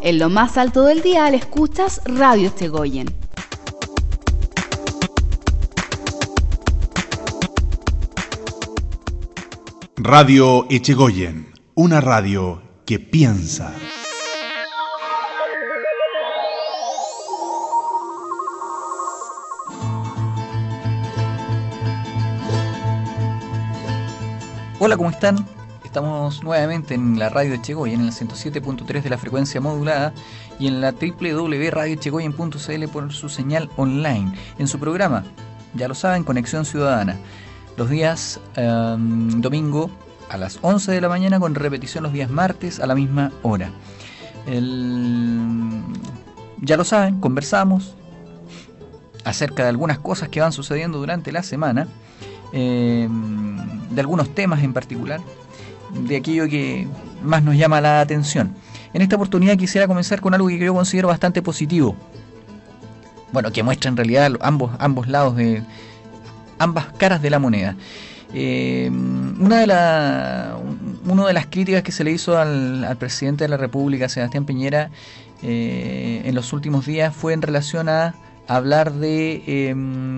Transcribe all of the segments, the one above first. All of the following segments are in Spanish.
En lo más alto del dial escuchas Radio Echegoyen. Radio Echegoyen, una radio que piensa. Hola, ¿cómo están? Estamos nuevamente en la radio Echegoyen, en el 107.3 de la frecuencia modulada y en la www.radioechegoyen.cl por su señal online, en su programa, ya lo saben, Conexión Ciudadana, los días domingo a las 11 de la mañana, con repetición los días martes a la misma hora. Ya lo saben, conversamos acerca de algunas cosas que van sucediendo durante la semana, de algunos temas en particular, de aquello que más nos llama la atención. En esta oportunidad quisiera comenzar con algo que yo considero bastante positivo, bueno, que muestra en realidad ambos lados de ambas caras de la moneda. Una de las críticas que se le hizo al presidente de la República, Sebastián Piñera, en los últimos días fue en relación a hablar de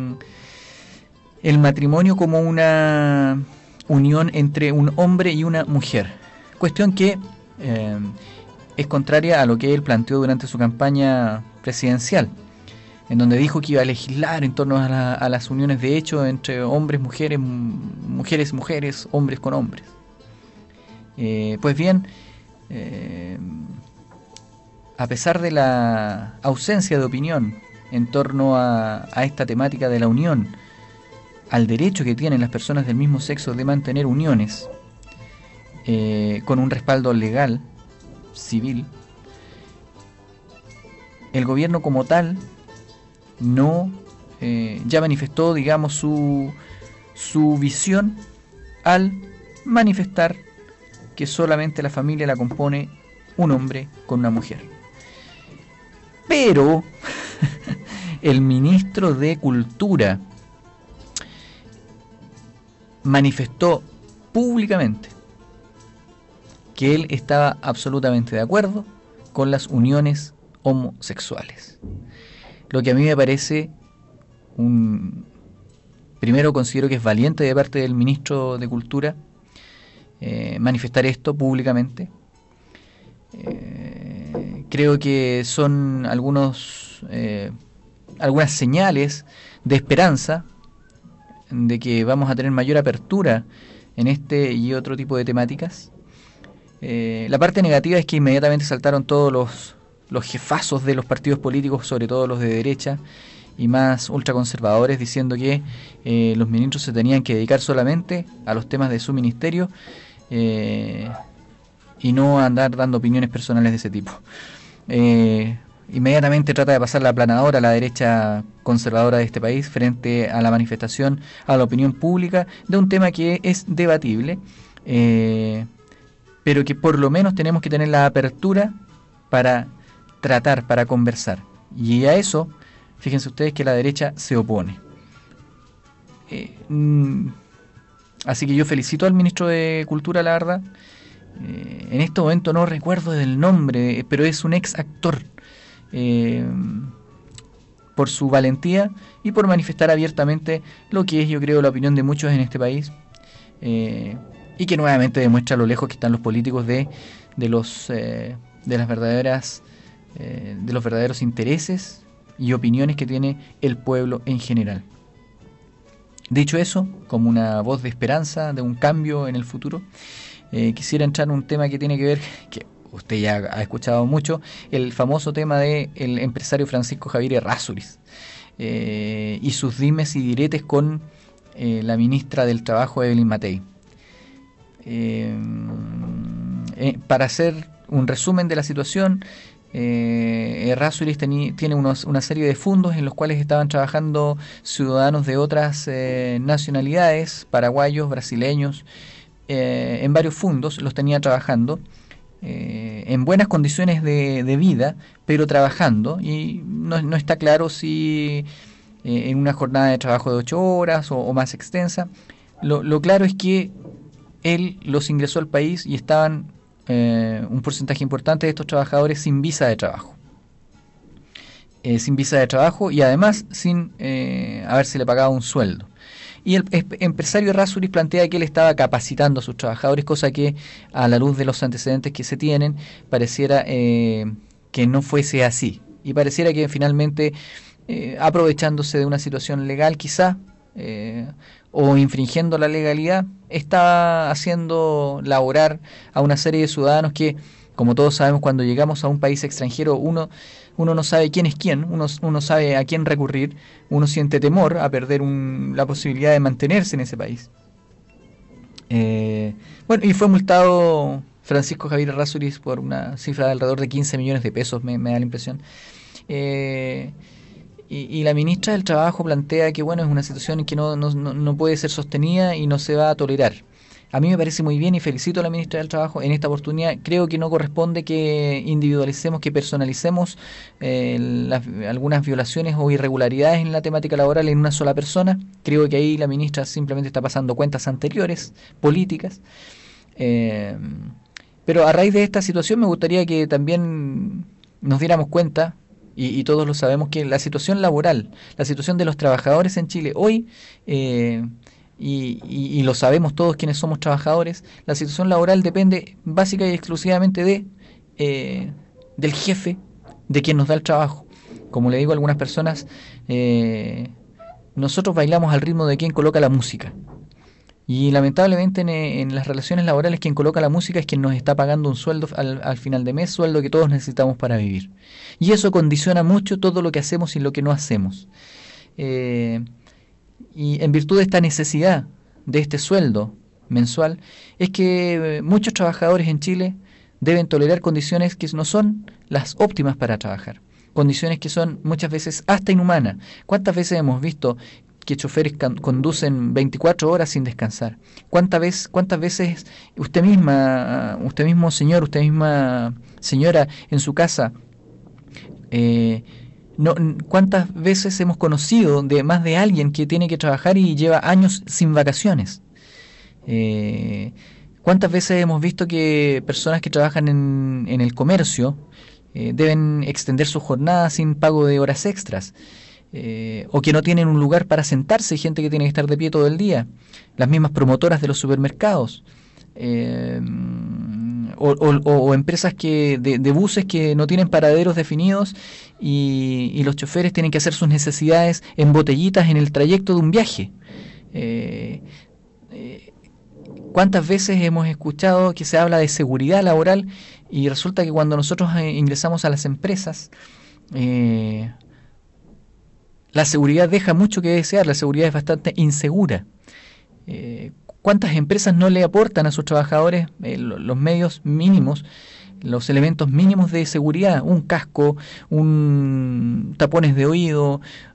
el matrimonio como una unión entre un hombre y una mujer, cuestión que es contraria a lo que él planteó durante su campaña presidencial, en donde dijo que iba a legislar en torno a las uniones de hecho entre hombres, mujeres, mujeres, hombres con hombres. Pues bien, a pesar de la ausencia de opinión en torno a esta temática de la unión, al derecho que tienen las personas del mismo sexo de mantener uniones con un respaldo legal, civil, el gobierno como tal no ya manifestó, digamos, su visión al manifestar que solamente la familia la compone un hombre con una mujer. Pero el ministro de Cultura manifestó públicamente que él estaba absolutamente de acuerdo con las uniones homosexuales. Lo que a mí me parece primero considero que es valiente de parte del ministro de Cultura manifestar esto públicamente. Creo que son algunas señales de esperanza de que vamos a tener mayor apertura en este y otro tipo de temáticas. La parte negativa es que inmediatamente saltaron todos los jefazos de los partidos políticos, sobre todo los de derecha y más ultraconservadores, diciendo que los ministros se tenían que dedicar solamente a los temas de su ministerio y no andar dando opiniones personales de ese tipo. Inmediatamente trata de pasar la aplanadora a la derecha conservadora de este país frente a la manifestación, a la opinión pública de un tema que es debatible, pero que por lo menos tenemos que tener la apertura para tratar, para conversar. Y a eso, fíjense ustedes que la derecha se opone. Así que yo felicito al ministro de Cultura, la verdad. En este momento no recuerdo del nombre, pero es un ex actor. Por su valentía y por manifestar abiertamente lo que es, yo creo, la opinión de muchos en este país, y que nuevamente demuestra lo lejos que están los políticos de los verdaderos intereses y opiniones que tiene el pueblo en general. Dicho eso, como una voz de esperanza de un cambio en el futuro, quisiera entrar en un tema que tiene que ver, que usted ya ha escuchado mucho, el famoso tema del empresario Francisco Javier Errázuriz y sus dimes y diretes con la ministra del Trabajo, Evelyn Matei. Para hacer un resumen de la situación, Errázuriz tiene una serie de fondos en los cuales estaban trabajando ciudadanos de otras nacionalidades, paraguayos, brasileños, en varios fondos los tenía trabajando en buenas condiciones de vida, pero trabajando, y no está claro si en una jornada de trabajo de 8 horas o más extensa. Lo claro es que él los ingresó al país y estaban un porcentaje importante de estos trabajadores sin visa de trabajo. Sin visa de trabajo y además sin habérsele pagado un sueldo. Y el empresario Errázuriz plantea que él estaba capacitando a sus trabajadores, cosa que a la luz de los antecedentes que se tienen pareciera que no fuese así. Y pareciera que finalmente, aprovechándose de una situación legal quizá, o infringiendo la legalidad, está haciendo laborar a una serie de ciudadanos que, como todos sabemos, cuando llegamos a un país extranjero, uno no sabe quién es quién, uno sabe a quién recurrir, uno siente temor a perder la posibilidad de mantenerse en ese país. Bueno, y fue multado Francisco Javier Errázuriz por una cifra de alrededor de 15 millones de pesos, me da la impresión. Y la ministra del Trabajo plantea que bueno, es una situación que no puede ser sostenida y no se va a tolerar. A mí me parece muy bien y felicito a la ministra del Trabajo en esta oportunidad. Creo que no corresponde que individualicemos, que personalicemos algunas violaciones o irregularidades en la temática laboral en una sola persona. Creo que ahí la ministra simplemente está pasando cuentas anteriores, políticas. Pero a raíz de esta situación me gustaría que también nos diéramos cuenta, y todos lo sabemos, que la situación laboral, la situación de los trabajadores en Chile hoy, y lo sabemos todos quienes somos trabajadores, la situación laboral depende básica y exclusivamente del jefe, de quien nos da el trabajo. Como le digo a algunas personas, nosotros bailamos al ritmo de quien coloca la música. Y lamentablemente en las relaciones laborales quien coloca la música es quien nos está pagando un sueldo al final de mes, sueldo que todos necesitamos para vivir. Y eso condiciona mucho todo lo que hacemos y lo que no hacemos. Y en virtud de esta necesidad de este sueldo mensual, es que muchos trabajadores en Chile deben tolerar condiciones que no son las óptimas para trabajar. Condiciones que son muchas veces hasta inhumanas. ¿Cuántas veces hemos visto que choferes conducen 24 horas sin descansar? ¿Cuántas veces usted mismo señor, usted misma señora en su casa, cuántas veces hemos conocido de más de alguien que tiene que trabajar y lleva años sin vacaciones? ¿Cuántas veces hemos visto que personas que trabajan en el comercio deben extender su jornada sin pago de horas extras? O que no tienen un lugar para sentarse, gente que tiene que estar de pie todo el día, las mismas promotoras de los supermercados, o empresas de buses que no tienen paraderos definidos y los choferes tienen que hacer sus necesidades en botellitas en el trayecto de un viaje. ¿Cuántas veces hemos escuchado que se habla de seguridad laboral y resulta que cuando nosotros ingresamos a las empresas, la seguridad deja mucho que desear, la seguridad es bastante insegura? ¿Cuántas empresas no le aportan a sus trabajadores los medios mínimos, los elementos mínimos de seguridad? Un casco, tapones de oído,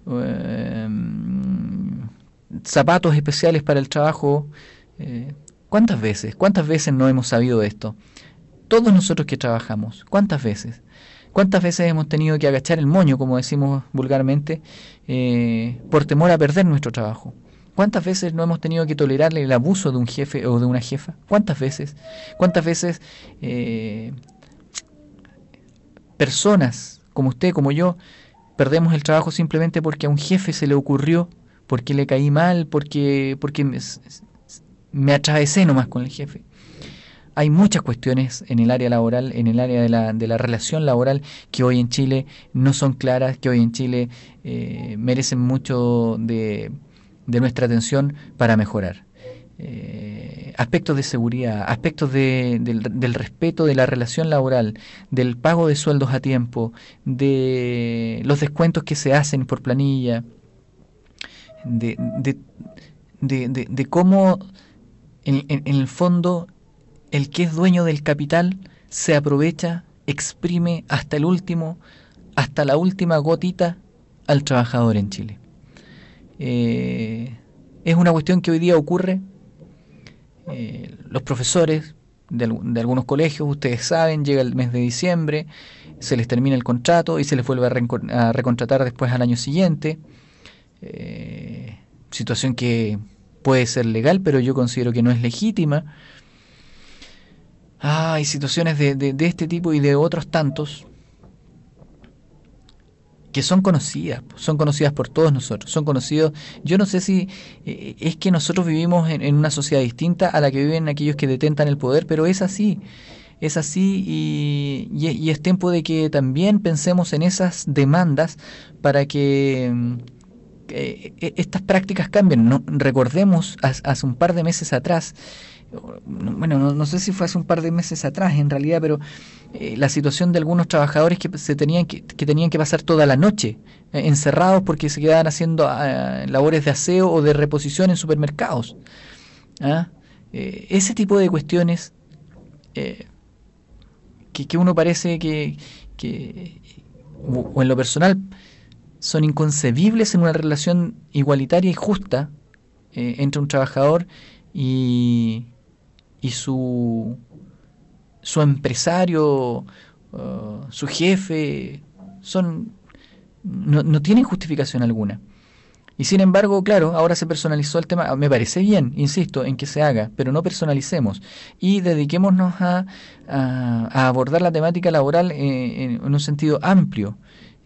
zapatos especiales para el trabajo. ¿Cuántas veces no hemos sabido esto? Todos nosotros que trabajamos, ¿cuántas veces? ¿Cuántas veces hemos tenido que agachar el moño, como decimos vulgarmente, por temor a perder nuestro trabajo? ¿Cuántas veces no hemos tenido que tolerarle el abuso de un jefe o de una jefa? ¿Cuántas veces? ¿Cuántas veces personas como usted, como yo, perdemos el trabajo simplemente porque a un jefe se le ocurrió, porque le caí mal, porque me atravesé nomás con el jefe? Hay muchas cuestiones en el área laboral, en el área de la relación laboral, que hoy en Chile no son claras, que hoy en Chile merecen mucho de nuestra atención para mejorar. Aspectos de seguridad, aspectos del respeto de la relación laboral, del pago de sueldos a tiempo, de los descuentos que se hacen por planilla, de cómo en el fondo el que es dueño del capital se aprovecha, exprime hasta la última gotita al trabajador en Chile. Es una cuestión que hoy día ocurre. Los profesores de algunos colegios, ustedes saben, llega el mes de diciembre, se les termina el contrato y se les vuelve a recontratar después al año siguiente. Situación que puede ser legal, pero yo considero que no es legítima. hay situaciones de este tipo y de otros tantos que son conocidas por todos nosotros, son conocidos. Yo no sé si es que nosotros vivimos en una sociedad distinta a la que viven aquellos que detentan el poder, pero es así y es tiempo de que también pensemos en esas demandas para que estas prácticas cambien. No, recordemos hace un par de meses atrás, bueno, no sé si fue hace un par de meses atrás en realidad, pero la situación de algunos trabajadores que tenían que pasar toda la noche encerrados porque se quedaban haciendo labores de aseo o de reposición en supermercados. ¿Ah? Ese tipo de cuestiones que uno parece que o en lo personal son inconcebibles en una relación igualitaria y justa entre un trabajador y su empresario, su jefe, no tienen justificación alguna. Y sin embargo, claro, ahora se personalizó el tema. Me parece bien, insisto, en que se haga, pero no personalicemos y dediquémonos a abordar la temática laboral en un sentido amplio.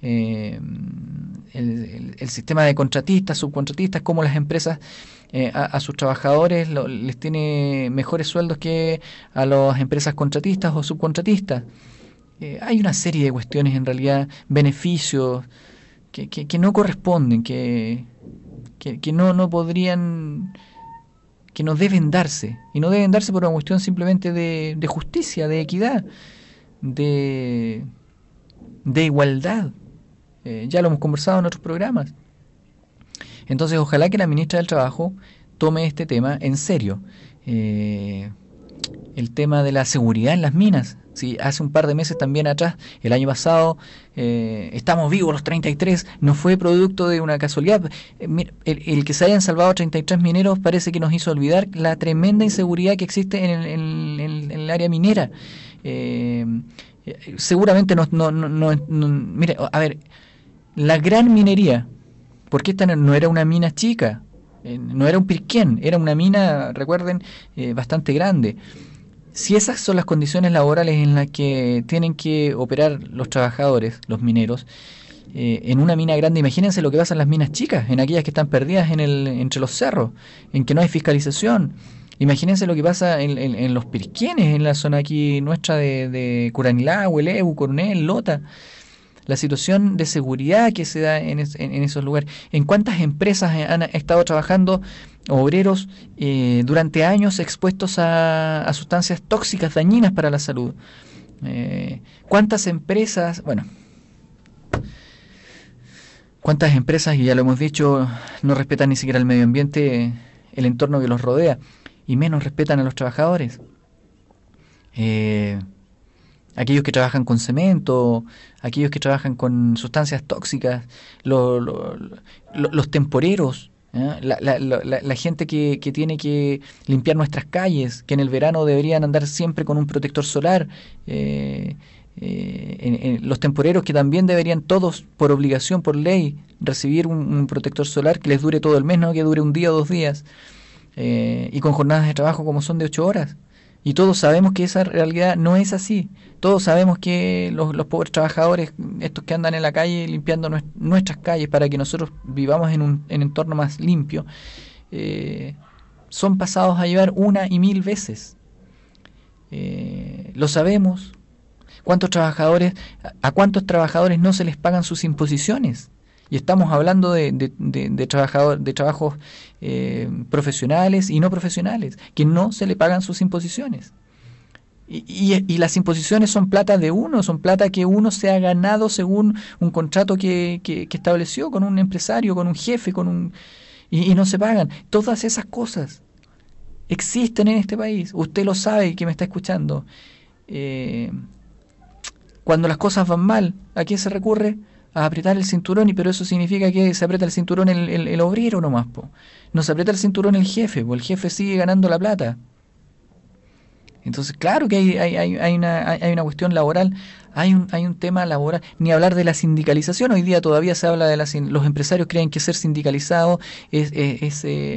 El sistema de contratistas, subcontratistas, cómo las empresas a sus trabajadores les tiene mejores sueldos que a las empresas contratistas o subcontratistas. Hay una serie de cuestiones, en realidad, beneficios que no corresponden, que no podrían, que no deben darse, y no deben darse por una cuestión simplemente de justicia, de equidad, de igualdad. Ya lo hemos conversado en otros programas. Entonces, ojalá que la ministra del Trabajo tome este tema en serio. El tema de la seguridad en las minas. Sí, hace un par de meses también atrás, el año pasado, estamos vivos los 33, no fue producto de una casualidad. El que se hayan salvado 33 mineros parece que nos hizo olvidar la tremenda inseguridad que existe en el área minera. Seguramente mire, a ver, la gran minería, porque esta no era una mina chica, no era un Pirquén, era una mina, recuerden, bastante grande. Si esas son las condiciones laborales en las que tienen que operar los trabajadores, los mineros, en una mina grande, imagínense lo que pasa en las minas chicas, en aquellas que están perdidas entre los cerros, en que no hay fiscalización. Imagínense lo que pasa en los Pirquienes, en la zona aquí nuestra de Curanilá, Hueleu, Coronel, Lota. La situación de seguridad que se da en esos lugares. ¿En cuántas empresas han estado trabajando obreros durante años expuestos a sustancias tóxicas dañinas para la salud? ¿Cuántas empresas, y ya lo hemos dicho, no respetan ni siquiera el medio ambiente, el entorno que los rodea, y menos respetan a los trabajadores? Aquellos que trabajan con cemento, aquellos que trabajan con sustancias tóxicas, los temporeros, la gente que tiene que limpiar nuestras calles, que en el verano deberían andar siempre con un protector solar, los temporeros que también deberían todos, por obligación, por ley, recibir un protector solar que les dure todo el mes, no que dure un día o 2 días, y con jornadas de trabajo como son de 8 horas. Y todos sabemos que esa realidad no es así. Todos sabemos que los pobres trabajadores, estos que andan en la calle limpiando nuestras calles para que nosotros vivamos en un entorno más limpio, son pasados a llevar 1 y 1000 veces. Lo sabemos. ¿A cuántos trabajadores no se les pagan sus imposiciones? Y estamos hablando de trabajos profesionales y no profesionales, que no se le pagan sus imposiciones. Y las imposiciones son plata de uno, son plata que uno se ha ganado según un contrato que estableció con un empresario, con un jefe, y no se pagan. Todas esas cosas existen en este país. Usted lo sabe, que me está escuchando. Cuando las cosas van mal, ¿a qué se recurre? A apretar el cinturón, pero eso significa que se aprieta el cinturón el obrero nomás, po. No se aprieta el cinturón el jefe, el jefe sigue ganando la plata. Entonces, claro que hay una cuestión laboral, hay un tema laboral, ni hablar de la sindicalización. Hoy día todavía se habla de los empresarios creen que ser sindicalizado es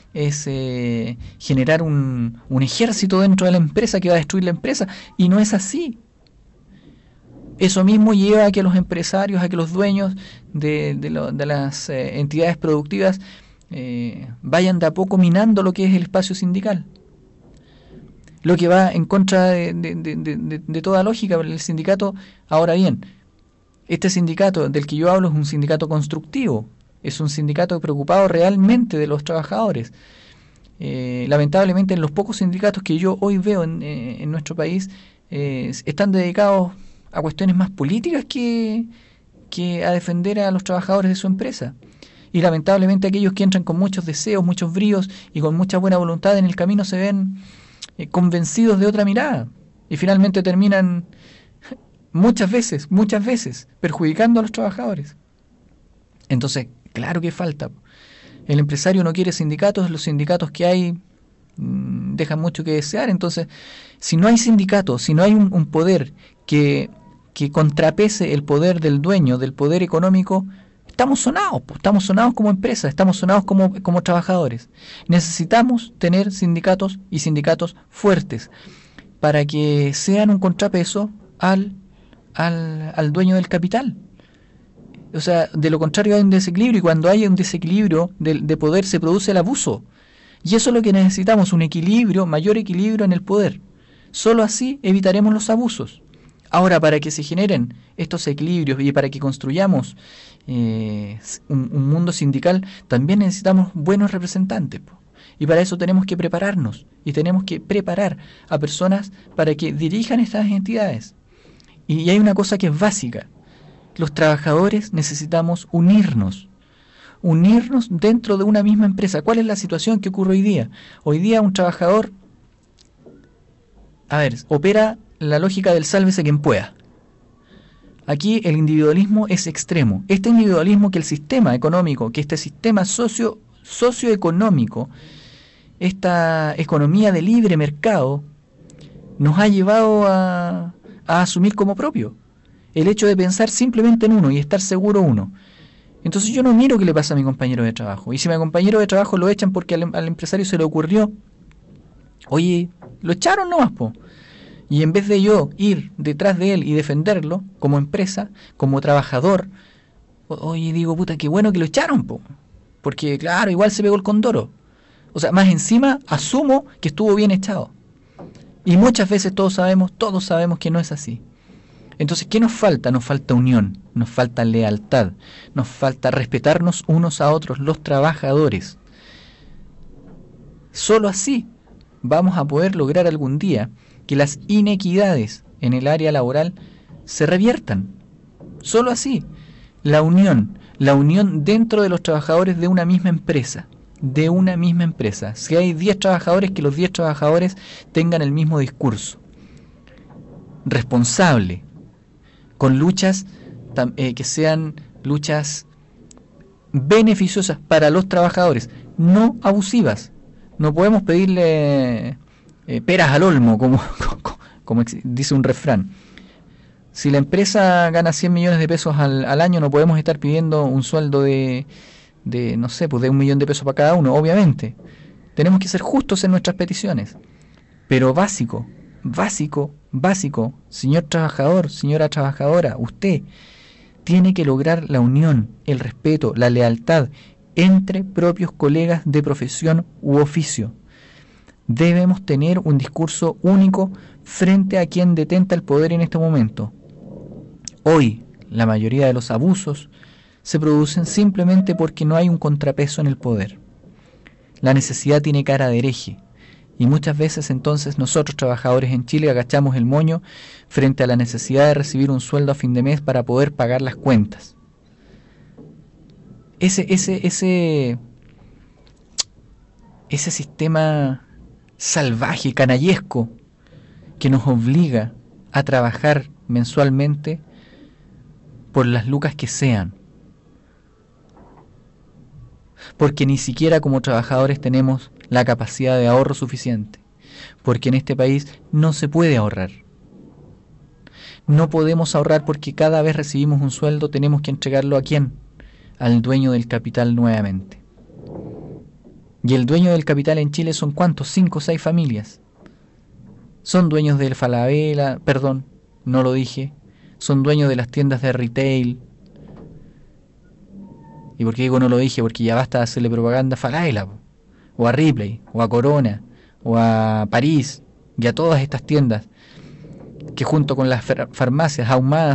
generar un ejército dentro de la empresa que va a destruir la empresa, y no es así. Eso mismo lleva a que los empresarios, a que los dueños de las entidades productivas vayan de a poco minando lo que es el espacio sindical. Lo que va en contra de toda lógica. El sindicato, ahora bien, este sindicato del que yo hablo es un sindicato constructivo, es un sindicato preocupado realmente de los trabajadores. Lamentablemente, en los pocos sindicatos que yo hoy veo en nuestro país están dedicados a cuestiones más políticas que a defender a los trabajadores de su empresa. Y lamentablemente aquellos que entran con muchos deseos, muchos bríos y con mucha buena voluntad en el camino se ven convencidos de otra mirada y finalmente terminan muchas veces perjudicando a los trabajadores. Entonces, claro que falta. El empresario no quiere sindicatos, los sindicatos que hay dejan mucho que desear. Entonces, si no hay sindicatos, si no hay un poder que contrapese el poder del dueño, del poder económico, estamos sonados como empresa, estamos sonados como trabajadores. Necesitamos tener sindicatos y sindicatos fuertes para que sean un contrapeso al dueño del capital. O sea, de lo contrario hay un desequilibrio, y cuando hay un desequilibrio de poder se produce el abuso. Y eso es lo que necesitamos, un equilibrio, mayor equilibrio en el poder. Solo así evitaremos los abusos. Ahora, para que se generen estos equilibrios y para que construyamos un mundo sindical, también necesitamos buenos representantes. Y para eso tenemos que prepararnos y tenemos que preparar a personas para que dirijan estas entidades. Y hay una cosa que es básica. Los trabajadores necesitamos unirnos dentro de una misma empresa. ¿Cuál es la situación que ocurre hoy día? Hoy día un trabajador, opera la lógica del sálvese quien pueda. Aquí el individualismo es extremo. Este individualismo que el sistema económico, que este sistema socioeconómico, esta economía de libre mercado, nos ha llevado a asumir como propio. El hecho de pensar simplemente en uno y estar seguro uno. Entonces yo no miro qué le pasa a mi compañero de trabajo. Y si mi compañero de trabajo lo echan porque al empresario se le ocurrió, oye, lo echaron nomás, po. Y en vez de yo ir detrás de él y defenderlo como empresa, como trabajador, oye, digo, puta, qué bueno que lo echaron, po. Porque claro, igual se pegó el condoro. O sea, más encima asumo que estuvo bien echado. Y muchas veces todos sabemos que no es así. Entonces, ¿qué nos falta? Nos falta unión, nos falta lealtad, nos falta respetarnos unos a otros, los trabajadores. Solo así vamos a poder lograr algún día que las inequidades en el área laboral se reviertan. Solo así. La unión dentro de los trabajadores de una misma empresa. Si hay 10 trabajadores, que los 10 trabajadores tengan el mismo discurso. Responsable. Con luchas que sean luchas beneficiosas para los trabajadores, no abusivas. No podemos pedirle peras al olmo, como dice un refrán. Si la empresa gana 100 millones de pesos al año, no podemos estar pidiendo un sueldo de no sé, pues de 1 millón de pesos para cada uno, obviamente. Tenemos que ser justos en nuestras peticiones. Pero básico, señor trabajador, señora trabajadora, usted tiene que lograr la unión, el respeto, la lealtad entre propios colegas de profesión u oficio. Debemos tener un discurso único frente a quien detenta el poder en este momento. Hoy, la mayoría de los abusos se producen simplemente porque no hay un contrapeso en el poder. La necesidad tiene cara de hereje, y muchas veces entonces nosotros, trabajadores en Chile, agachamos el moño frente a la necesidad de recibir un sueldo a fin de mes para poder pagar las cuentas. Ese sistema salvaje, canallesco, que nos obliga a trabajar mensualmente por las lucas que sean, porque ni siquiera como trabajadores tenemos la capacidad de ahorro suficiente, porque en este país no se puede ahorrar. No podemos ahorrar porque cada vez recibimos un sueldo tenemos que entregarlo ¿a quién? Al dueño del capital nuevamente. Y el dueño del capital en Chile son ¿cuántos? 5 o 6 familias. Son dueños del Falabella, perdón, no lo dije. Son dueños de las tiendas de retail. ¿Y por qué digo no lo dije? Porque ya basta de hacerle propaganda a Falabella, o a Ripley, o a Corona, o a París, y a todas estas tiendas que junto con las farmacias Ahumada,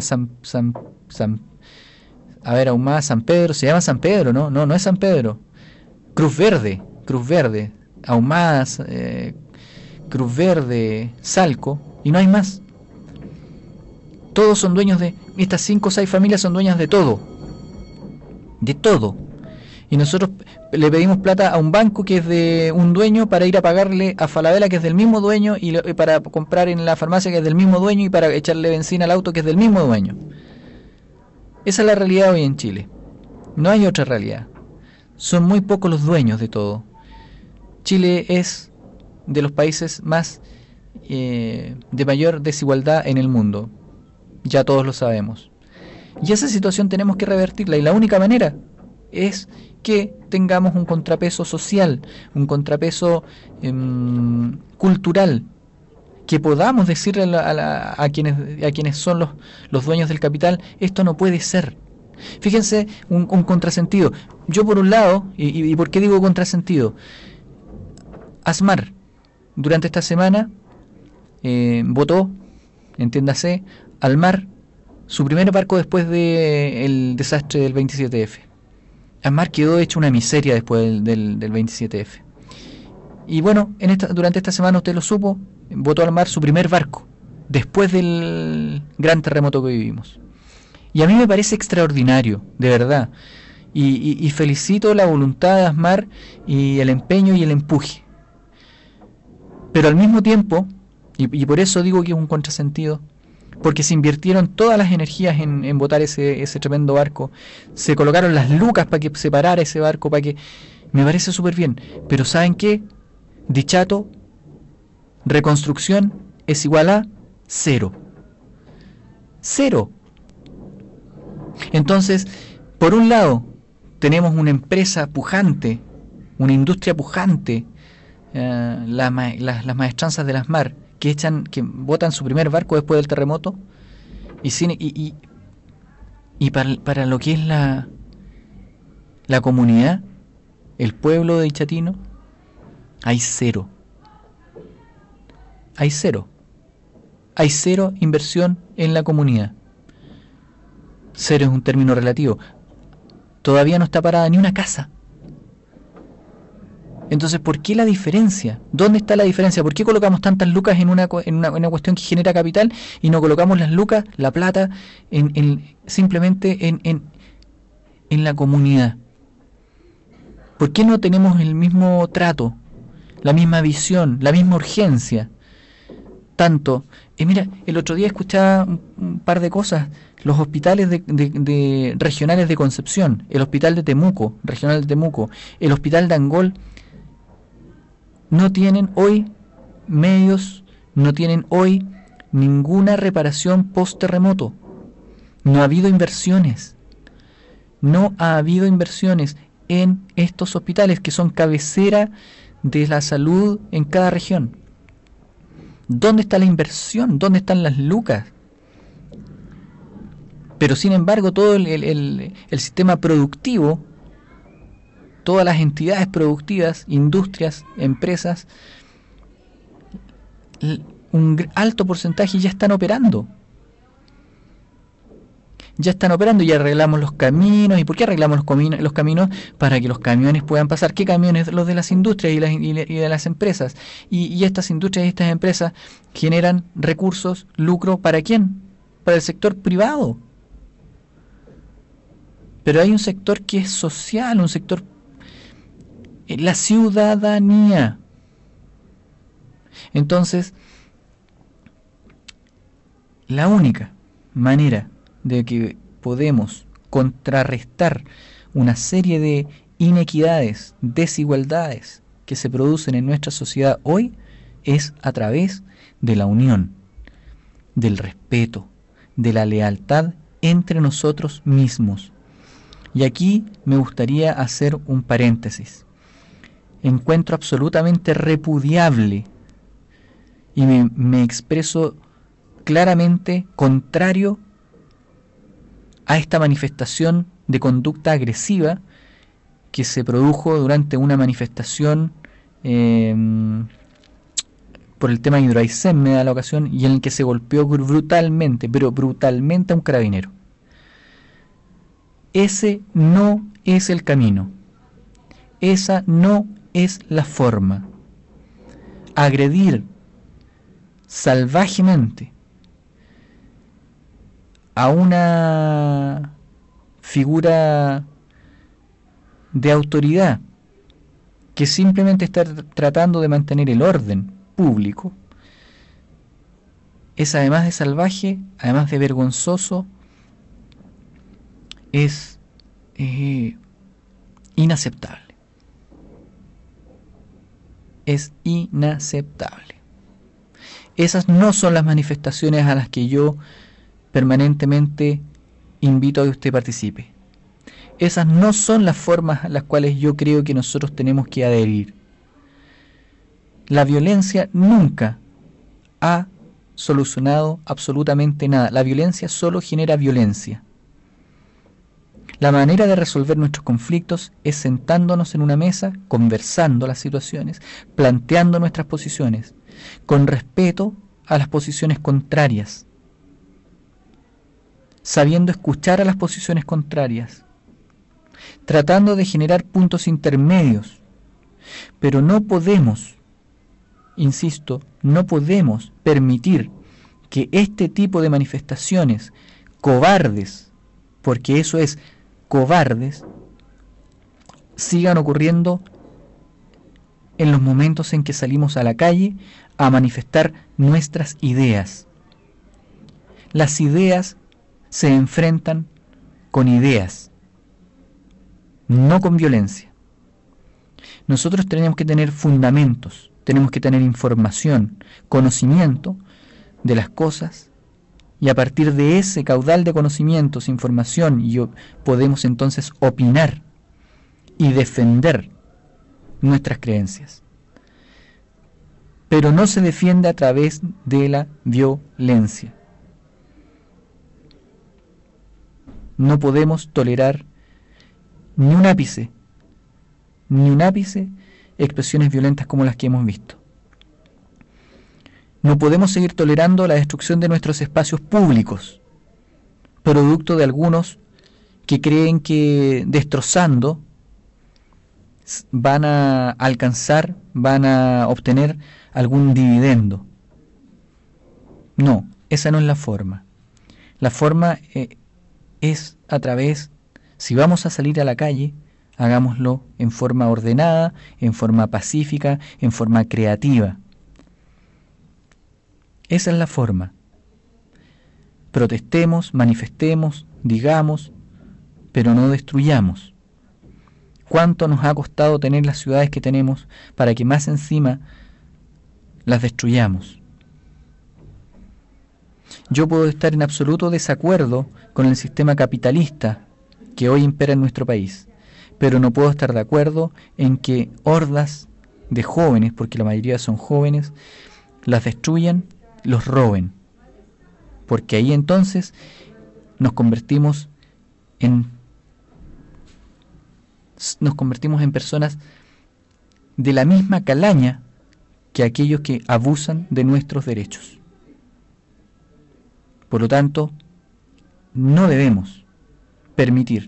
Ahumada San Pedro, se llama San Pedro, ¿no? No es San Pedro. Cruz Verde, Ahumada, Cruz Verde, Salco, y no hay más. Todos son dueños de, estas 5 o 6 familias son dueñas de todo. De todo. Y nosotros le pedimos plata a un banco que es de un dueño para ir a pagarle a Falabella, que es del mismo dueño, y para comprar en la farmacia, que es del mismo dueño, y para echarle benzina al auto, que es del mismo dueño. Esa es la realidad hoy en Chile. No hay otra realidad. Son muy pocos los dueños de todo. Chile es de los países más de mayor desigualdad en el mundo. Ya todos lo sabemos. Y esa situación tenemos que revertirla, y la única manera es que tengamos un contrapeso social, un contrapeso cultural, que podamos decirle a quienes son los dueños del capital: esto no puede ser. Fíjense, un contrasentido. Yo, por un lado, y ¿por qué digo contrasentido? Asmar, durante esta semana, votó, entiéndase, al mar su primer barco después del desastre del 27F. Asmar quedó hecho una miseria después del 27F. Y bueno, durante esta semana, usted lo supo, votó al mar su primer barco después del gran terremoto que vivimos. Y a mí me parece extraordinario, de verdad. Y felicito la voluntad de Asmar y el empeño y el empuje. Pero al mismo tiempo, y por eso digo que es un contrasentido, porque se invirtieron todas las energías en botar ese tremendo barco, se colocaron las lucas para que se parara ese barco, me parece súper bien. Pero ¿saben qué? Dichato, reconstrucción es igual a 0. 0. Entonces, por un lado, tenemos una empresa pujante, una industria pujante, las maestranzas de las mar, que botan su primer barco después del terremoto, y para lo que es la comunidad, el pueblo de Ichatino, hay 0. Hay 0. Hay 0 inversión en la comunidad. 0 es un término relativo. Todavía no está parada ni una casa. Entonces, ¿por qué la diferencia? ¿Dónde está la diferencia? ¿Por qué colocamos tantas lucas en una cuestión que genera capital y no colocamos las lucas, la plata, simplemente en la comunidad? ¿Por qué no tenemos el mismo trato, la misma visión, la misma urgencia? Tanto. Mira, el otro día escuchaba un par de cosas. Los hospitales de regionales de Concepción, el hospital de Temuco, regional de Temuco, el hospital de Angol, no tienen hoy medios, no tienen hoy ninguna reparación post-terremoto. No ha habido inversiones. No ha habido inversiones en estos hospitales que son cabecera de la salud en cada región. ¿Dónde está la inversión? ¿Dónde están las lucas? Pero sin embargo, todo el sistema productivo, todas las entidades productivas, industrias, empresas, un alto porcentaje ya están operando. Ya están operando y arreglamos los caminos. ¿Y por qué arreglamos los caminos? Para que los camiones puedan pasar. ¿Qué camiones? Los de las industrias y de las empresas. Y estas industrias y estas empresas generan recursos, lucro, ¿para quién? Para el sector privado. Pero hay un sector que es social, un sector... la ciudadanía. Entonces, la única manera de que podemos contrarrestar una serie de inequidades, desigualdades que se producen en nuestra sociedad hoy es a través de la unión, del respeto, de la lealtad entre nosotros mismos. Y aquí me gustaría hacer un paréntesis. encuentro absolutamente repudiable y me expreso claramente contrario a esta manifestación de conducta agresiva que se produjo durante una manifestación por el tema de Hidroaicén, me da la ocasión, y en el que se golpeó brutalmente, pero brutalmente, a un carabinero. Ese no es el camino. Esa no es la forma. Agredir salvajemente a una figura de autoridad que simplemente está tratando de mantener el orden público es, además de salvaje, además de vergonzoso, es inaceptable. Es inaceptable. Esas no son las manifestaciones a las que yo permanentemente invito a que usted participe. Esas no son las formas a las cuales yo creo que nosotros tenemos que adherir. La violencia nunca ha solucionado absolutamente nada. La violencia solo genera violencia. La manera de resolver nuestros conflictos es sentándonos en una mesa, conversando las situaciones, planteando nuestras posiciones, con respeto a las posiciones contrarias, sabiendo escuchar a las posiciones contrarias, tratando de generar puntos intermedios, pero no podemos, insisto, no podemos permitir que este tipo de manifestaciones cobardes, porque eso es cobardes, sigan ocurriendo en los momentos en que salimos a la calle a manifestar nuestras ideas. Las ideas se enfrentan con ideas, no con violencia. Nosotros tenemos que tener fundamentos, tenemos que tener información, conocimiento de las cosas, y a partir de ese caudal de conocimientos, información, podemos entonces opinar y defender nuestras creencias. Pero no se defiende a través de la violencia. No podemos tolerar ni un ápice expresiones violentas como las que hemos visto. No podemos seguir tolerando la destrucción de nuestros espacios públicos, producto de algunos que creen que destrozando van a alcanzar, van a obtener algún dividendo. No, esa no es la forma. La forma es a través, si vamos a salir a la calle, hagámoslo en forma ordenada, en forma pacífica, en forma creativa. Esa es la forma. Protestemos, manifestemos, digamos, pero no destruyamos. ¿Cuánto nos ha costado tener las ciudades que tenemos para que más encima las destruyamos? Yo puedo estar en absoluto desacuerdo con el sistema capitalista que hoy impera en nuestro país, pero no puedo estar de acuerdo en que hordas de jóvenes, porque la mayoría son jóvenes, las destruyan, los roben, porque ahí entonces nos convertimos en personas de la misma calaña que aquellos que abusan de nuestros derechos. Por lo tanto, no debemos permitir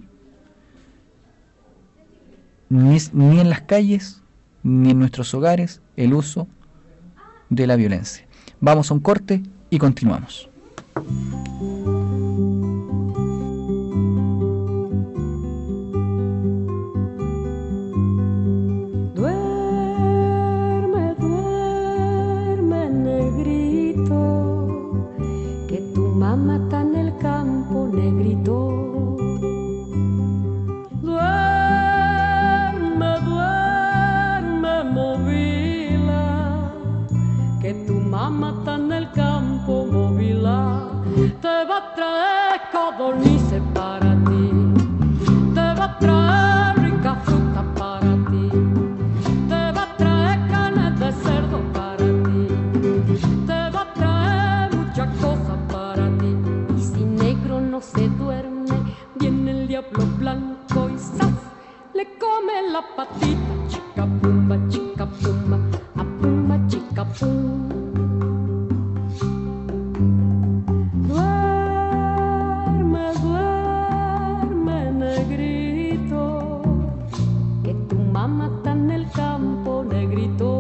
ni en las calles ni en nuestros hogares el uso de la violencia. Vamos a un corte y continuamos. Duerme, duerme, negrito, que tu mamá está en el campo, negrito. Duerme, duerme, movila, que tu mamá está en el campo, movila. Te va a traer codornices para ti, te va a traer rica fruta para ti, te patita, chica pumba, a pumba, chica pum. Duerme, duerme, negrito, que tu mamá está en el campo, negrito,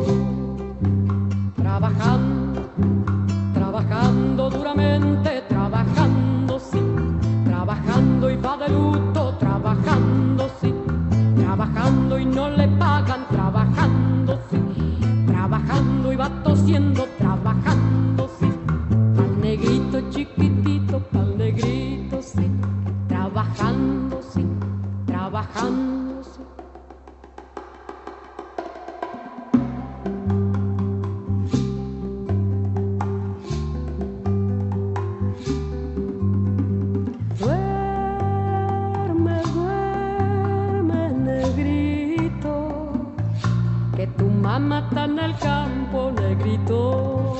trabajando, trabajando duramente, trabajando, sí, trabajando y va de luto, trabajando, sí, trabajando y no le pagan, trabajando, sí, trabajando y va tosiendo, trabajando, sí, pa'l negrito chiquitito, pa'l negrito, sí, trabajando, sí, trabajando, sí. Duerme, duerme, negrito, que tu mamá está en el campo, negrito,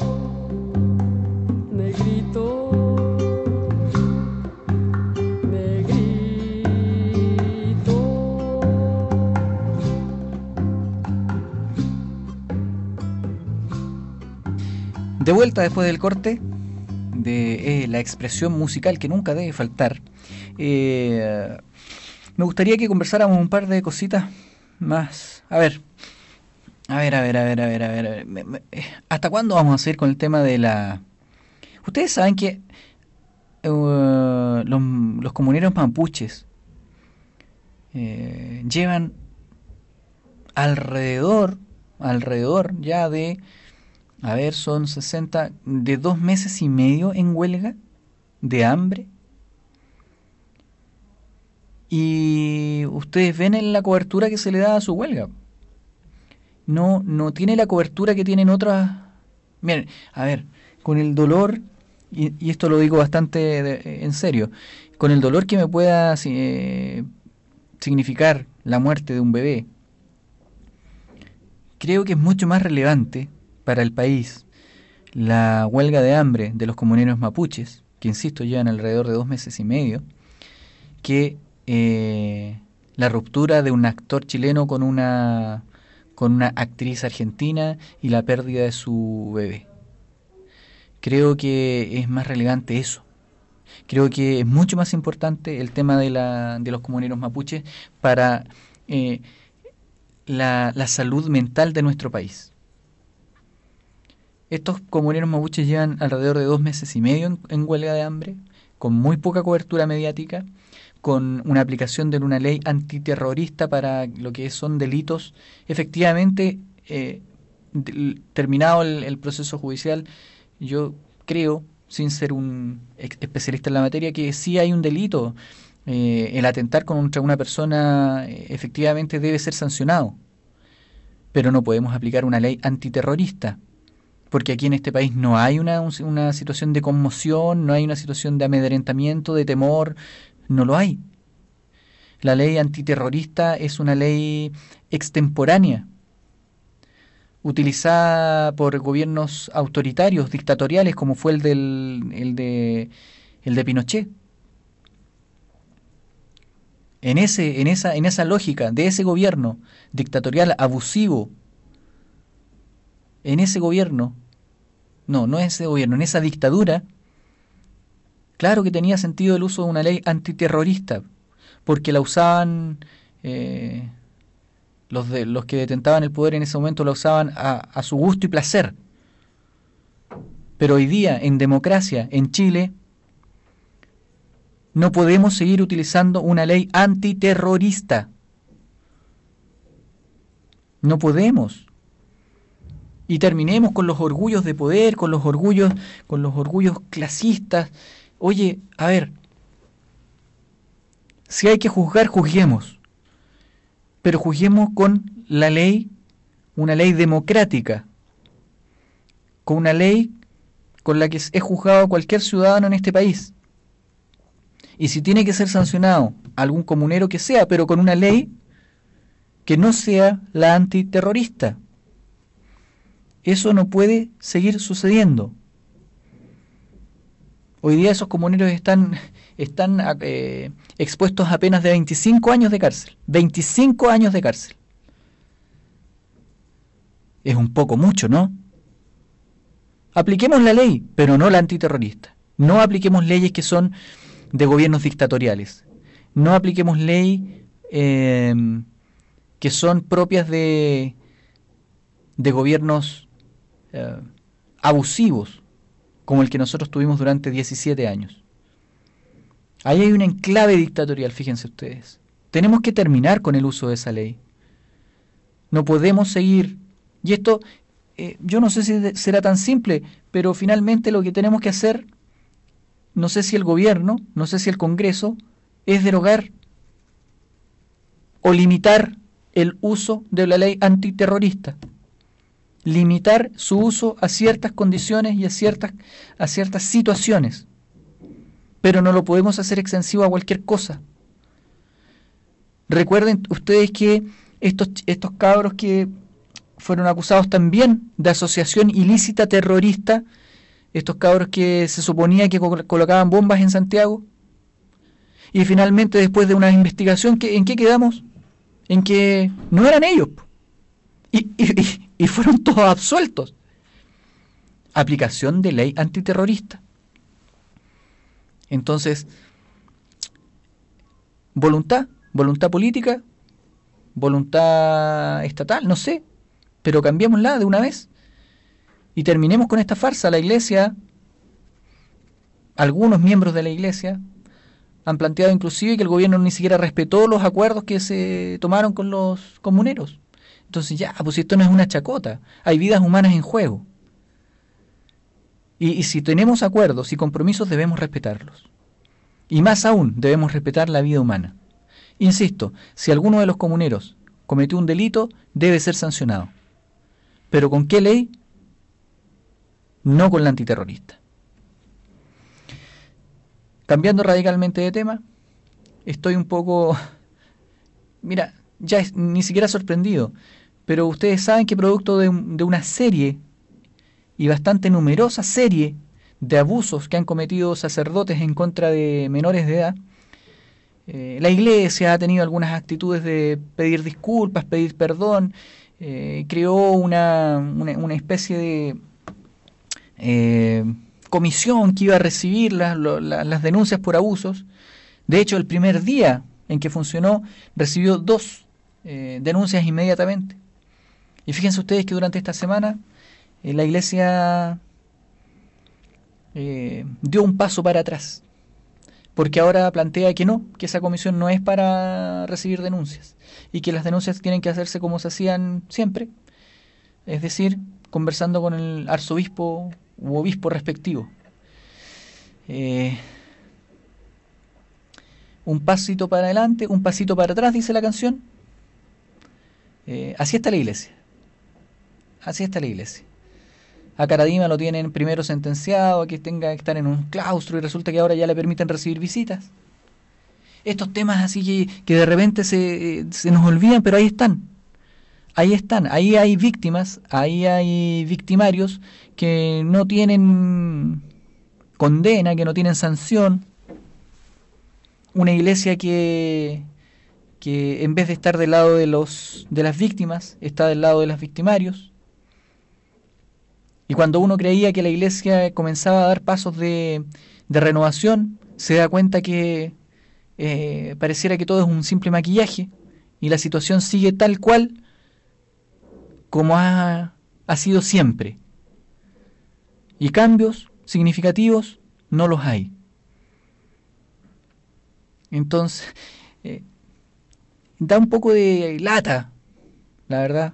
negrito, negrito. De vuelta después del corte de la expresión musical que nunca debe faltar. Me gustaría que conversáramos un par de cositas más. A ver. ¿Hasta cuándo vamos a seguir con el tema de la... Ustedes saben que los comuneros mapuches llevan alrededor ya de... A ver, son 60... de 2 meses y medio en huelga de hambre. Y ustedes ven en la cobertura que se le da a su huelga. No tiene la cobertura que tienen otras. Miren, a ver, con el dolor, y esto lo digo bastante en serio, con el dolor que me pueda significar la muerte de un bebé, creo que es mucho más relevante para el país la huelga de hambre de los comuneros mapuches, que insisto, llevan alrededor de 2 meses y medio, que la ruptura de un actor chileno con una actriz argentina y la pérdida de su bebé. Creo que es más relevante eso. Creo que es mucho más importante el tema de los comuneros mapuches para la salud mental de nuestro país. Estos comuneros mapuches llevan alrededor de 2 meses y medio en huelga de hambre, con muy poca cobertura mediática, con una aplicación de una ley antiterrorista para lo que son delitos. Efectivamente, terminado el proceso judicial, yo creo, sin ser un especialista en la materia, que sí hay un delito. El atentar contra una persona efectivamente debe ser sancionado, pero no podemos aplicar una ley antiterrorista, porque aquí en este país no hay una situación de conmoción, no hay una situación de amedrentamiento, de temor. No lo hay. La ley antiterrorista es una ley extemporánea, utilizada por gobiernos autoritarios, dictatoriales, como fue el de Pinochet. En esa lógica de ese gobierno dictatorial abusivo, en ese gobierno, en esa dictadura, claro que tenía sentido el uso de una ley antiterrorista, porque la usaban los que detentaban el poder en ese momento, la usaban a su gusto y placer. Pero hoy día, en democracia, en Chile, no podemos seguir utilizando una ley antiterrorista. No podemos. Y terminemos con los orgullos de poder, con los orgullos clasistas. Oye, a ver, si hay que juzgar, juzguemos, pero juzguemos con la ley, una ley democrática, con una ley con la que es juzgado cualquier ciudadano en este país. Y si tiene que ser sancionado algún comunero que sea, pero con una ley que no sea la antiterrorista. Eso no puede seguir sucediendo. Hoy día esos comuneros están expuestos a penas de 25 años de cárcel. 25 años de cárcel. Es un poco mucho, ¿no? Apliquemos la ley, pero no la antiterrorista. No apliquemos leyes que son de gobiernos dictatoriales. No apliquemos leyes que son propias de gobiernos abusivos, como el que nosotros tuvimos durante 17 años. Ahí hay un enclave dictatorial, fíjense ustedes. Tenemos que terminar con el uso de esa ley. No podemos seguir. Y esto, yo no sé si será tan simple, pero finalmente lo que tenemos que hacer, no sé si el gobierno, no sé si el Congreso, es derogar o limitar el uso de la ley antiterrorista. Limitar su uso a ciertas condiciones y a ciertas situaciones. Pero no lo podemos hacer extensivo a cualquier cosa. Recuerden ustedes que estos cabros que fueron acusados también de asociación ilícita terrorista, estos cabros que se suponía que colocaban bombas en Santiago, y finalmente después de una investigación, ¿en qué quedamos? En que no eran ellos. Y fueron todos absueltos. Aplicación de ley antiterrorista. Entonces, voluntad política, voluntad estatal, no sé, pero cambiémosla de una vez y terminemos con esta farsa. La Iglesia, algunos miembros de la Iglesia, han planteado inclusive que el gobierno ni siquiera respetó los acuerdos que se tomaron con los comuneros. Entonces ya, pues esto no es una chacota, hay vidas humanas en juego. Y si tenemos acuerdos y compromisos debemos respetarlos. Y más aún, debemos respetar la vida humana. Insisto, si alguno de los comuneros cometió un delito, debe ser sancionado. ¿Pero con qué ley? No con la antiterrorista. Cambiando radicalmente de tema, estoy un poco... Mira, ya ni siquiera sorprendido, pero ustedes saben que producto de una serie, y bastante numerosa serie, de abusos que han cometido sacerdotes en contra de menores de edad, la Iglesia ha tenido algunas actitudes de pedir disculpas, pedir perdón, creó una especie de comisión que iba a recibir las denuncias por abusos. De hecho, el primer día en que funcionó, recibió 2 denuncias inmediatamente. Y fíjense ustedes que durante esta semana la Iglesia dio un paso para atrás, porque ahora plantea que no, que esa comisión no es para recibir denuncias, y que las denuncias tienen que hacerse como se hacían siempre, es decir, conversando con el arzobispo u obispo respectivo. Un pasito para adelante, un pasito para atrás, dice la canción. Así está la Iglesia. Así está la Iglesia. A Caradima lo tienen primero sentenciado a que tenga que estar en un claustro, y resulta que ahora ya le permiten recibir visitas. Estos temas así que de repente se nos olvidan, pero ahí están. Ahí están. Ahí hay víctimas, ahí hay victimarios que no tienen condena, que no tienen sanción. Una iglesia que en vez de estar del lado de las víctimas, está del lado de los victimarios. Y cuando uno creía que la Iglesia comenzaba a dar pasos de renovación, se da cuenta que pareciera que todo es un simple maquillaje y la situación sigue tal cual como ha sido siempre. Y cambios significativos no los hay. Entonces, da un poco de lata, la verdad.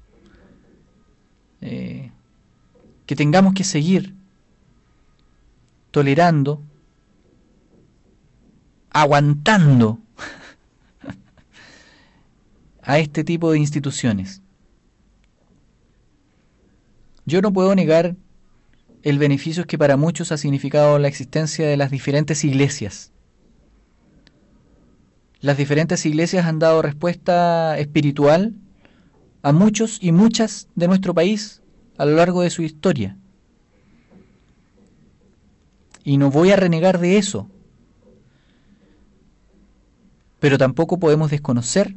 Que tengamos que seguir tolerando, aguantando a este tipo de instituciones. Yo no puedo negar el beneficio que para muchos ha significado la existencia de las diferentes iglesias. Las diferentes iglesias han dado respuesta espiritual a muchos y muchas de nuestro país a lo largo de su historia. y no voy a renegar de eso. Pero tampoco podemos desconocer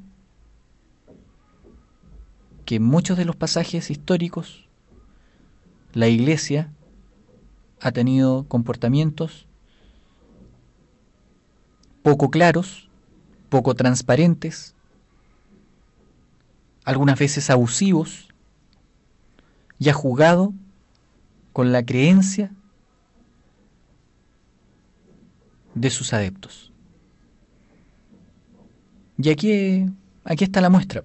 que en muchos de los pasajes históricos la Iglesia ha tenido comportamientos poco claros, poco transparentes, algunas veces abusivos, y ha jugado con la creencia de sus adeptos. Y aquí está la muestra.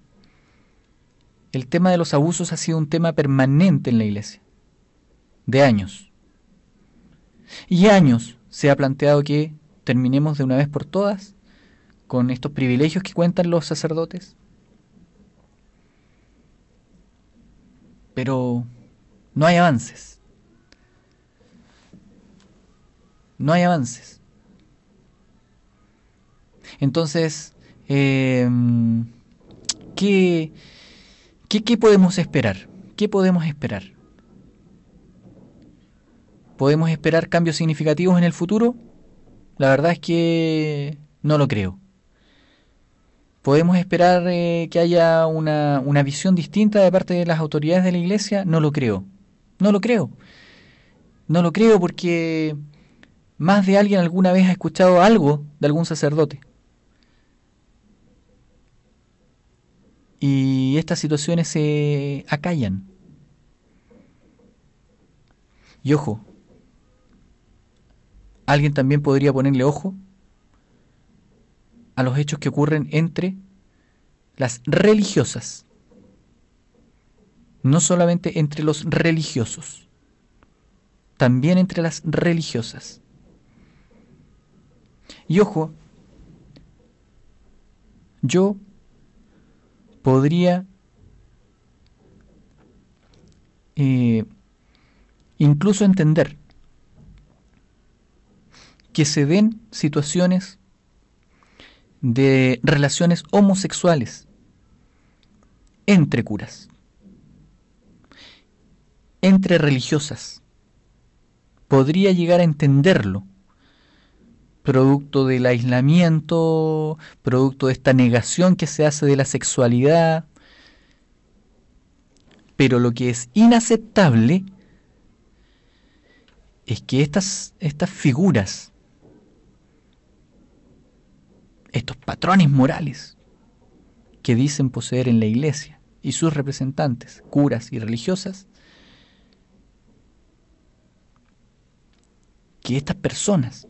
El tema de los abusos ha sido un tema permanente en la Iglesia, de años. Y años se ha planteado que terminemos de una vez por todas con estos privilegios que cuentan los sacerdotes. Pero no hay avances. No hay avances. Entonces, ¿qué podemos esperar? ¿Qué podemos esperar? ¿Podemos esperar cambios significativos en el futuro? La verdad es que no lo creo. ¿Podemos esperar que haya una visión distinta de parte de las autoridades de la Iglesia? No lo creo. No lo creo. No lo creo porque más de alguien alguna vez ha escuchado algo de algún sacerdote. Y estas situaciones se acallan. Y ojo, alguien también podría ponerle ojo a los hechos que ocurren entre las religiosas, no solamente entre los religiosos, también entre las religiosas. Y ojo, yo podría incluso entender que se den situaciones de relaciones homosexuales entre curas, entre religiosas. Podría llegar a entenderlo, producto del aislamiento, producto de esta negación que se hace de la sexualidad. Pero lo que es inaceptable es que estas figuras, estos patrones morales que dicen poseer en la Iglesia y sus representantes, curas y religiosas, que estas personas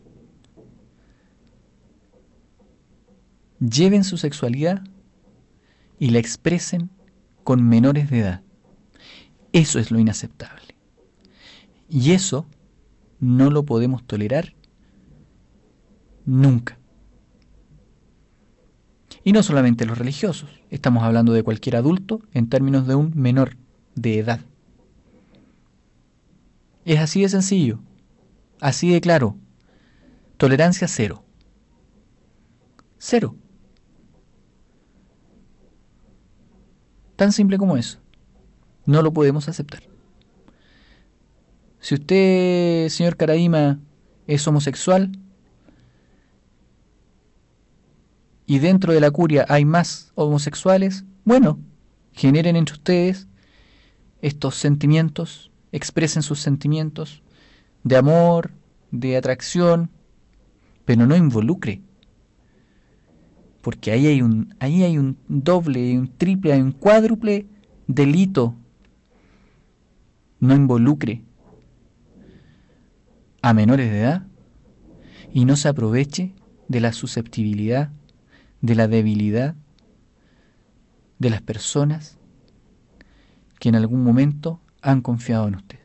lleven su sexualidad y la expresen con menores de edad. Eso es lo inaceptable. Y eso no lo podemos tolerar nunca. Y no solamente los religiosos, estamos hablando de cualquier adulto en términos de un menor de edad. Es así de sencillo, así de claro. Tolerancia cero. Cero. Tan simple como eso. No lo podemos aceptar. Si usted, señor Caraima, es homosexual y dentro de la curia hay más homosexuales, bueno, generen entre ustedes estos sentimientos, expresen sus sentimientos de amor, de atracción, pero no involucre. Porque ahí hay un doble, hay un triple, hay un cuádruple delito. No involucre a menores de edad y no se aproveche de la susceptibilidad, de la debilidad de las personas que en algún momento han confiado en usted.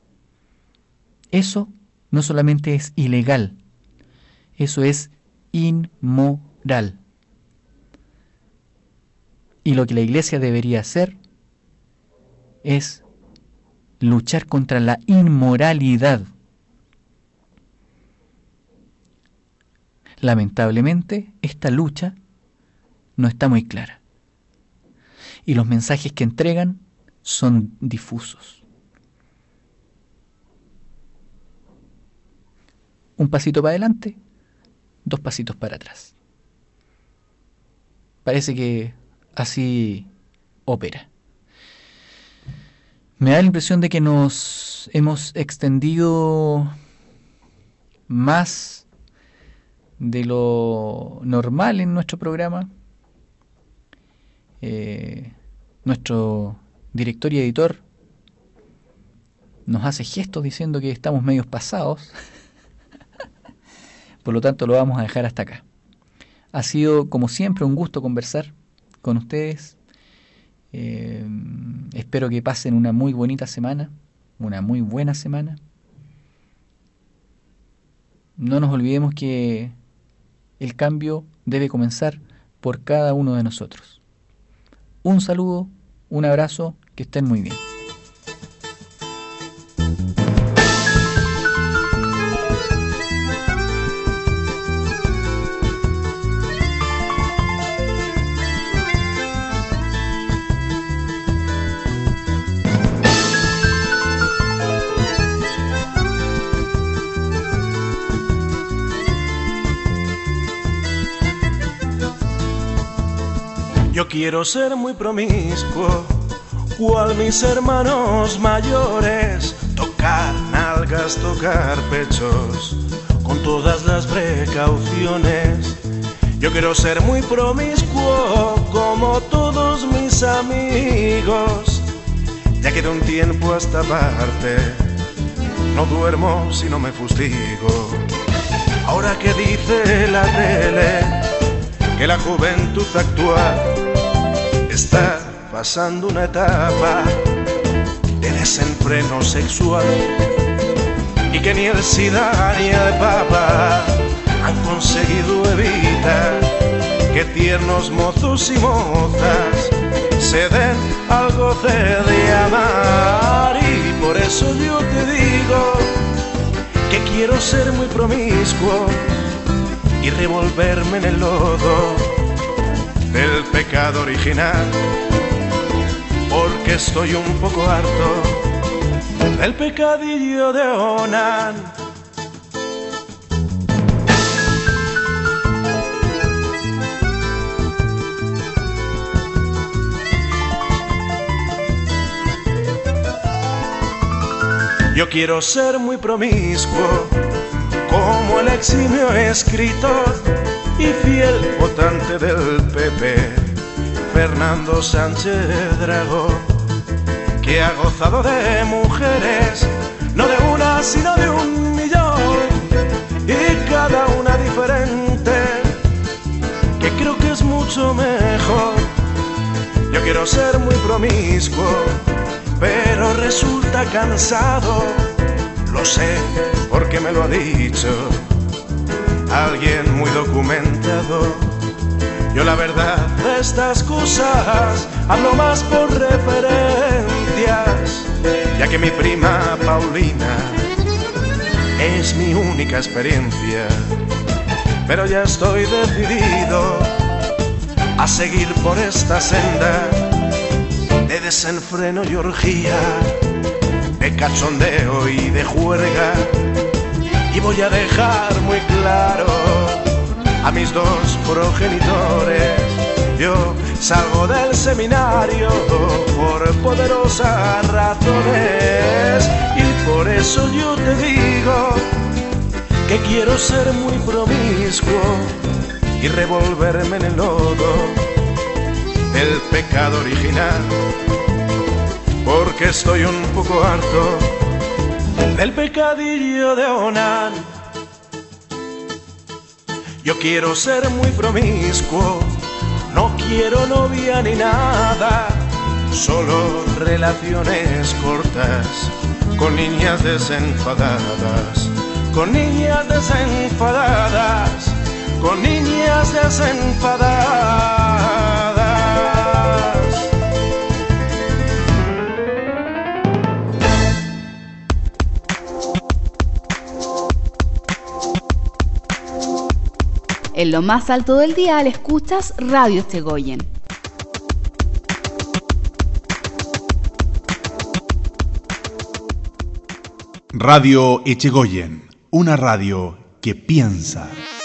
Eso no solamente es ilegal, eso es inmoral. Y lo que la Iglesia debería hacer es luchar contra la inmoralidad. Lamentablemente, esta lucha no está muy clara. Y los mensajes que entregan son difusos. un pasito para adelante, 2 pasitos para atrás. Parece que así opera. Me da la impresión de que nos hemos extendido más de lo normal en nuestro programa. Nuestro director y editor nos hace gestos diciendo que estamos medios pasados. Por lo tanto, lo vamos a dejar hasta acá. Ha sido, como siempre, un gusto conversar con ustedes. Espero que pasen una muy bonita semana, una muy buena semana. No nos olvidemos que el cambio debe comenzar por cada uno de nosotros. Un saludo, un abrazo, que estén muy bien. Yo quiero ser muy promiscuo, cual mis hermanos mayores, tocar nalgas, tocar pechos, con todas las precauciones. Yo quiero ser muy promiscuo, como todos mis amigos, ya que de un tiempo a esta parte no duermo si no me fustigo. Ahora que dice la tele que la juventud actual está pasando una etapa de desenfreno sexual y que ni el SIDA ni el Papa han conseguido evitar que tiernos mozos y mozas se den al goce de amar. Y por eso yo te digo que quiero ser muy promiscuo y revolverme en el lodo del pecado original, porque estoy un poco harto del pecadillo de Onan. Yo quiero ser muy promiscuo, como el eximio escritor y fiel votante del PP, Fernando Sánchez Dragó, que ha gozado de mujeres, no de una sino de 1.000.000, y cada una diferente, que creo que es mucho mejor. Yo quiero ser muy promiscuo, pero resulta cansado, lo sé porque me lo ha dicho alguien muy documentado. Yo la verdad de estas cosas hablo más por referencias, ya que mi prima Paulina es mi única experiencia. Pero ya estoy decidido a seguir por esta senda de desenfreno y orgía, de cachondeo y de juerga. Y voy a dejar muy claro a mis dos progenitores: yo salgo del seminario por poderosas razones, y por eso yo te digo que quiero ser muy promiscuo y revolverme en el lodo del pecado original, porque estoy un poco harto del pecadillo de Onan. Yo quiero ser muy promiscuo, no quiero novia ni nada, solo relaciones cortas con niñas desenfadadas, con niñas desenfadadas, con niñas desenfadadas. En lo más alto del dial escuchas Radio Estegoyen. Radio Echegoyen, una radio que piensa.